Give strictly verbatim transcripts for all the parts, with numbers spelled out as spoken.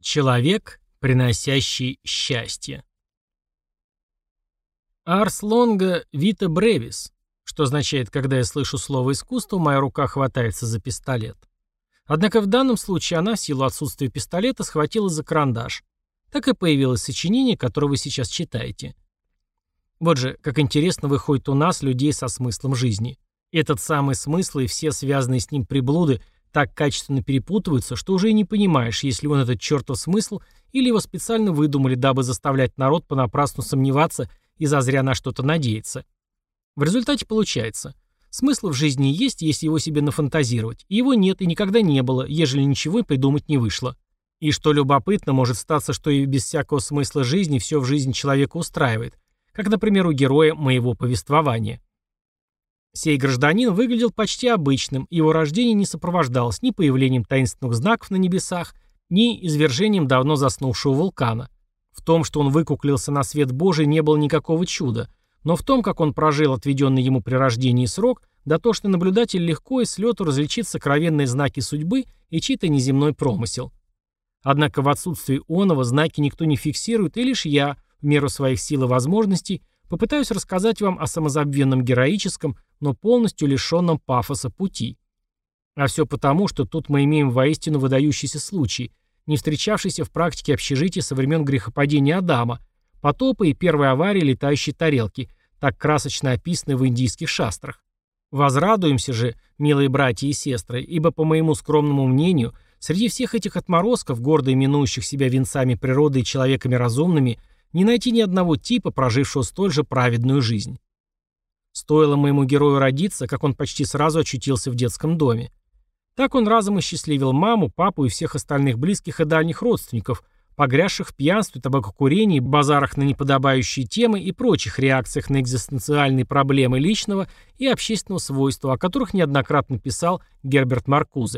Человек, приносящий счастье. Ars longa vita brevis, что означает, когда я слышу слово искусство, моя рука хватается за пистолет. Однако в данном случае она, в силу отсутствия пистолета, схватилась за карандаш. Так и появилось сочинение, которое вы сейчас читаете. Вот же, как интересно выходит у нас, людей со смыслом жизни. Этот самый смысл и все связанные с ним приблуды так качественно перепутываются, что уже и не понимаешь, есть ли он этот чертов смысл, или его специально выдумали, дабы заставлять народ понапрасну сомневаться и зазря на что-то надеяться. В результате получается, смысл в жизни есть, если его себе нафантазировать, и его нет и никогда не было, ежели ничего и придумать не вышло. И что любопытно, может статься, что и без всякого смысла жизни все в жизни человека устраивает, как, например, у героя моего повествования. Сей гражданин выглядел почти обычным, его рождение не сопровождалось ни появлением таинственных знаков на небесах, ни извержением давно заснувшего вулкана. В том, что он выкуклился на свет Божий, не было никакого чуда, но в том, как он прожил отведенный ему при рождении срок, дотошный наблюдатель легко и с лету различит сокровенные знаки судьбы и чей-то неземной промысел. Однако в отсутствии оного знаки никто не фиксирует, и лишь я, в меру своих сил и возможностей, попытаюсь рассказать вам о самозабвенном героическом, но полностью лишенном пафоса пути. А все потому, что тут мы имеем воистину выдающийся случай, не встречавшийся в практике общежития со времен грехопадения Адама, потопа и первой аварии летающей тарелки, так красочно описанной в индийских шастрах. Возрадуемся же, милые братья и сестры, ибо, по моему скромному мнению, среди всех этих отморозков, гордо именующих себя венцами природы и человеками разумными, не найти ни одного типа, прожившего столь же праведную жизнь. Стоило моему герою родиться, как он почти сразу очутился в детском доме. Так он разом осчастливил маму, папу и всех остальных близких и дальних родственников, погрязших в пьянстве, табакокурении, базарах на неподобающие темы и прочих реакциях на экзистенциальные проблемы личного и общественного свойства, о которых неоднократно писал Герберт Маркузе.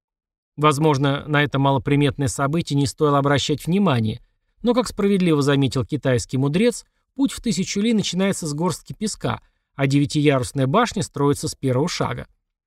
Возможно, на это малоприметное событие не стоило обращать внимание, но, как справедливо заметил китайский мудрец, путь в тысячу ли начинается с горстки песка, а девятиярусная башня строится с первого шага.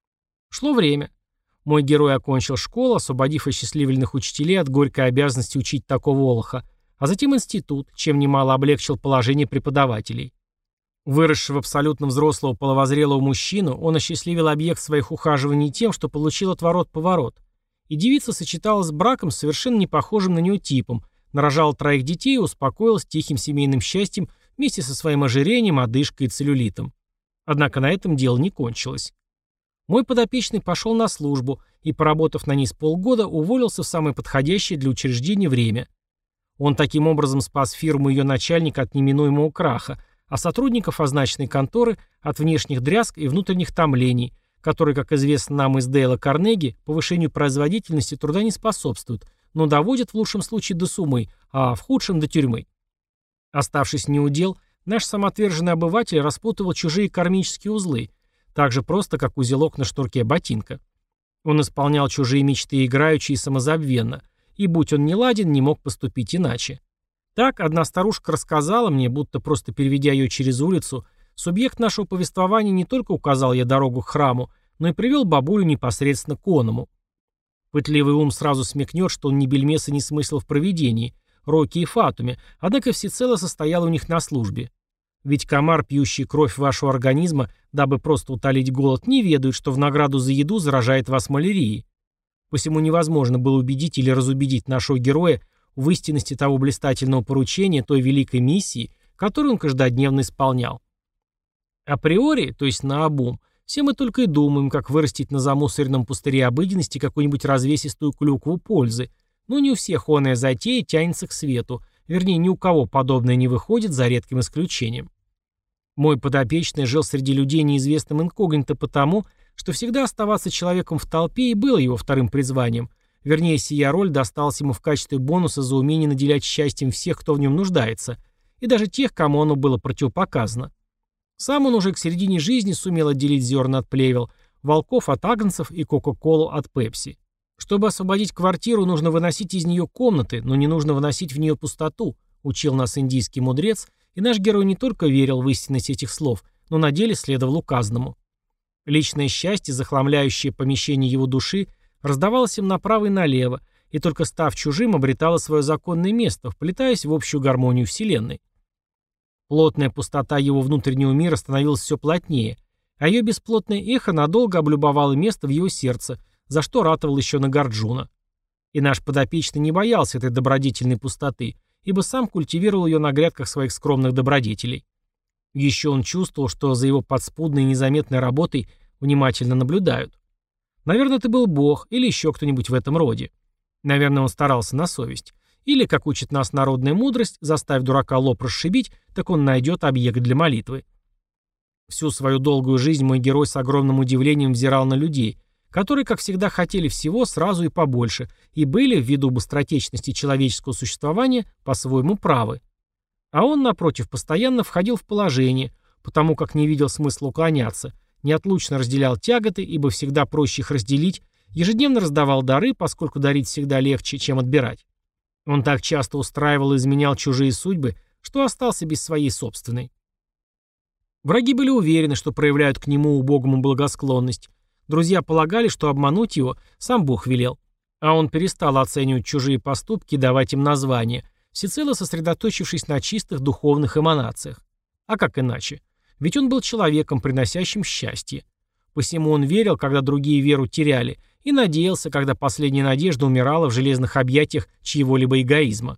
Шло время. Мой герой окончил школу, освободив осчастливленных учителей от горькой обязанности учить такого олоха, а затем институт, чем немало облегчил положение преподавателей. Выросшего абсолютно взрослого половозрелого мужчину, он осчастливил объект своих ухаживаний тем, что получил отворот-поворот. И девица сочеталась с браком с совершенно не похожим на нее типом, нарожала троих детей и успокоилась тихим семейным счастьем вместе со своим ожирением, одышкой и целлюлитом. Однако на этом дело не кончилось. Мой подопечный пошел на службу и, поработав на ней с полгода, уволился в самое подходящее для учреждения время. Он таким образом спас фирму и ее начальника от неминуемого краха, а сотрудников означенной конторы от внешних дрязг и внутренних томлений, которые, как известно нам из Дейла Карнеги, повышению производительности труда не способствуют, но доводят в лучшем случае до сумы, а в худшем до тюрьмы. Оставшись неудел, наш самоотверженный обыватель распутывал чужие кармические узлы, так же просто, как узелок на шнурке ботинка. Он исполнял чужие мечты играючи и самозабвенно, и, будь он неладен, не мог поступить иначе. Так, одна старушка рассказала мне, будто просто переведя ее через улицу, субъект нашего повествования не только указал ей дорогу к храму, но и привел бабулю непосредственно к оному. Пытливый ум сразу смекнет, что он ни бельмеса не смыслил в провидении, роке и фатуме, однако всецело состоял у них на службе. Ведь комар, пьющий кровь вашего организма, дабы просто утолить голод, не ведает, что в награду за еду заражает вас малярией. Посему невозможно было убедить или разубедить нашего героя в истинности того блистательного поручения, той великой миссии, которую он каждодневно исполнял. Априори, то есть наобум, все мы только и думаем, как вырастить на замусоренном пустыре обыденности какую-нибудь развесистую клюкву пользы, но не у всех оная затея тянется к свету, вернее, ни у кого подобное не выходит, за редким исключением. Мой подопечный жил среди людей неизвестным инкогнито потому, что всегда оставаться человеком в толпе и было его вторым призванием, вернее, сия роль досталась ему в качестве бонуса за умение наделять счастьем всех, кто в нем нуждается, и даже тех, кому оно было противопоказано. Сам он уже к середине жизни сумел отделить зерна от плевел, волков от агнцев и кока-колу от пепси. Чтобы освободить квартиру, нужно выносить из нее комнаты, но не нужно выносить в нее пустоту, учил нас индийский мудрец, и наш герой не только верил в истинность этих слов, но на деле следовал указанному. Личное счастье, захламляющее помещение его души, раздавалось им направо и налево, и только став чужим, обретало свое законное место, вплетаясь в общую гармонию Вселенной. Плотная пустота его внутреннего мира становилась все плотнее, а ее бесплотное эхо надолго облюбовало место в его сердце, за что ратовал еще Нагарджуна. И наш подопечный не боялся этой добродетельной пустоты, ибо сам культивировал ее на грядках своих скромных добродетелей. Еще он чувствовал, что за его подспудной и незаметной работой внимательно наблюдают. Наверное, это был Бог или еще кто-нибудь в этом роде. Наверное, он старался на совесть. Или, как учит нас народная мудрость, заставив дурака лоб расшибить, так он найдет объект для молитвы. Всю свою долгую жизнь мой герой с огромным удивлением взирал на людей, которые, как всегда, хотели всего сразу и побольше, и были, ввиду быстротечности человеческого существования, по-своему правы. А он, напротив, постоянно входил в положение, потому как не видел смысла уклоняться, неотлучно разделял тяготы, ибо всегда проще их разделить, ежедневно раздавал дары, поскольку дарить всегда легче, чем отбирать. Он так часто устраивал и изменял чужие судьбы, что остался без своей собственной. Враги были уверены, что проявляют к нему убогому благосклонность. Друзья полагали, что обмануть его сам Бог велел. А он перестал оценивать чужие поступки и давать им названия, всецело сосредоточившись на чистых духовных эманациях. А как иначе? Ведь он был человеком, приносящим счастье. Посему он верил, когда другие веру теряли, и надеялся, когда последняя надежда умирала в железных объятиях чьего-либо эгоизма.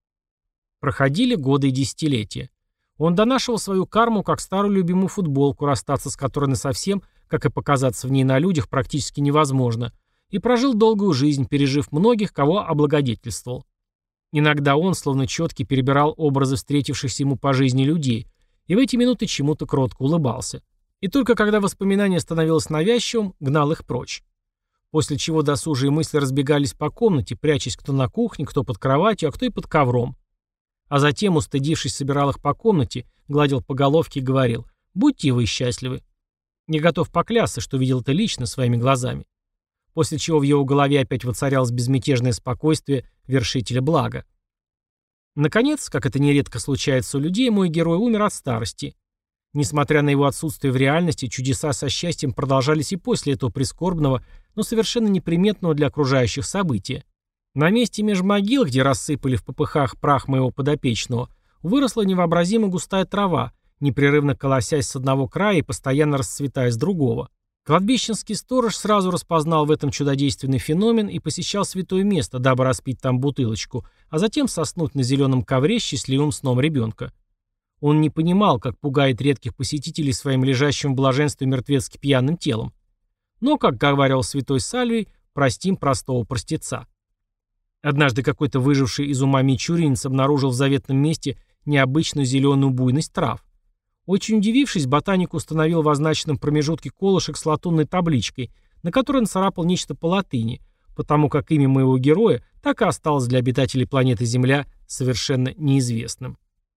Проходили годы и десятилетия. Он донашивал свою карму, как старую любимую футболку, расстаться с которой насовсем, как и показаться в ней на людях, практически невозможно, и прожил долгую жизнь, пережив многих, кого облагодетельствовал. Иногда он, словно четкий, перебирал образы встретившихся ему по жизни людей, и в эти минуты чему-то кротко улыбался. И только когда воспоминание становилось навязчивым, гнал их прочь. После чего досужие мысли разбегались по комнате, прячась кто на кухне, кто под кроватью, а кто и под ковром. А затем, устыдившись, собирал их по комнате, гладил по головке и говорил: «Будьте вы счастливы». Не готов поклясться, что видел это лично своими глазами. После чего в его голове опять воцарялось безмятежное спокойствие вершителя блага. Наконец, как это нередко случается у людей, мой герой умер от старости. Несмотря на его отсутствие в реальности, чудеса со счастьем продолжались и после этого прискорбного, но совершенно неприметного для окружающих события. На месте меж могил, где рассыпали в попыхах прах моего подопечного, выросла невообразимо густая трава, непрерывно колосясь с одного края и постоянно расцветая с другого. Кладбищенский сторож сразу распознал в этом чудодейственный феномен и посещал святое место, дабы распить там бутылочку, а затем соснуть на зеленом ковре счастливым сном ребенка. Он не понимал, как пугает редких посетителей своим лежащим в блаженстве мертвецки пьяным телом. Но, как говорил святой Сальвий, простим простого простеца. Однажды какой-то выживший из ума мичуринец обнаружил в заветном месте необычную зеленую буйность трав. Очень удивившись, ботаник установил в означенном промежутке колышек с латунной табличкой, на которой нацарапал нечто по латыни, потому как имя моего героя так и осталось для обитателей планеты Земля совершенно неизвестным.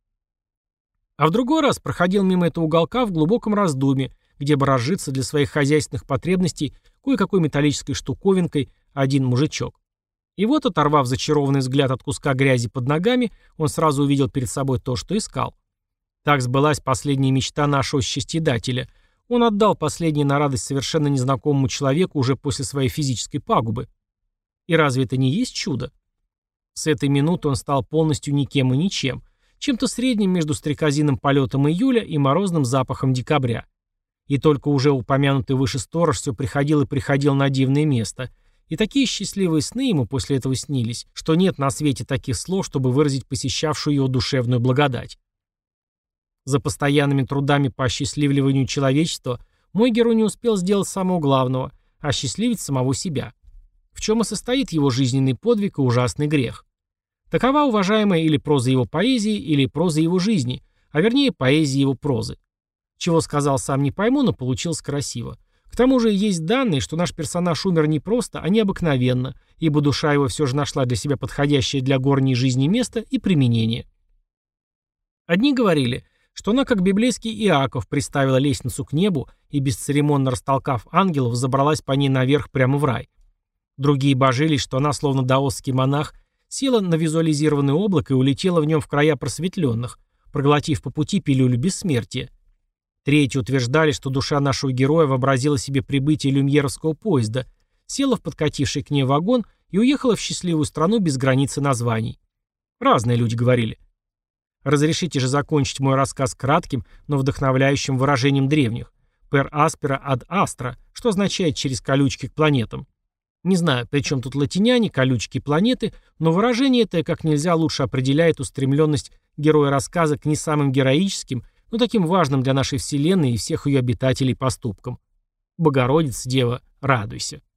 А в другой раз проходил мимо этого уголка в глубоком раздумье, где бы разжиться для своих хозяйственных потребностей кое-какой металлической штуковинкой один мужичок. И вот, оторвав зачарованный взгляд от куска грязи под ногами, он сразу увидел перед собой то, что искал. Так сбылась последняя мечта нашего счастьедателя. Он отдал последнее на радость совершенно незнакомому человеку уже после своей физической пагубы. И разве это не есть чудо? С этой минуты он стал полностью никем и ничем, чем-то средним между стрекозиным полетом июля и морозным запахом декабря. И только уже упомянутый выше сторож все приходил и приходил на дивное место. И такие счастливые сны ему после этого снились, что нет на свете таких слов, чтобы выразить посещавшую его душевную благодать. За постоянными трудами по осчастливливанию человечества мой герой не успел сделать самого главного – осчастливить самого себя. В чем и состоит его жизненный подвиг и ужасный грех. Такова уважаемая или проза его поэзии, или проза его жизни, а вернее поэзия его прозы. Чего сказал, сам не пойму, но получилось красиво. К тому же есть данные, что наш персонаж умер не просто, а необыкновенно, ибо душа его все же нашла для себя подходящее для горней жизни место и применение. Одни говорили, что она, как библейский Иаков, приставила лестницу к небу и, бесцеремонно растолкав ангелов, забралась по ней наверх прямо в рай. Другие божились, что она, словно даосский монах, села на визуализированное облако и улетела в нем в края просветленных, проглотив по пути пилюлю бессмертия. Третьи утверждали, что душа нашего героя вообразила себе прибытие люмьеровского поезда, села в подкативший к ней вагон и уехала в счастливую страну без границы названий. Разные люди говорили. Разрешите же закончить мой рассказ кратким, но вдохновляющим выражением древних. Per aspera ad astra, что означает «через колючки к планетам». Не знаю, при чем тут латиняне, колючки планеты, но выражение это как нельзя лучше определяет устремленность героя рассказа к не самым героическим, но таким важным для нашей Вселенной и всех ее обитателей поступкам. Богородица, Дева, радуйся.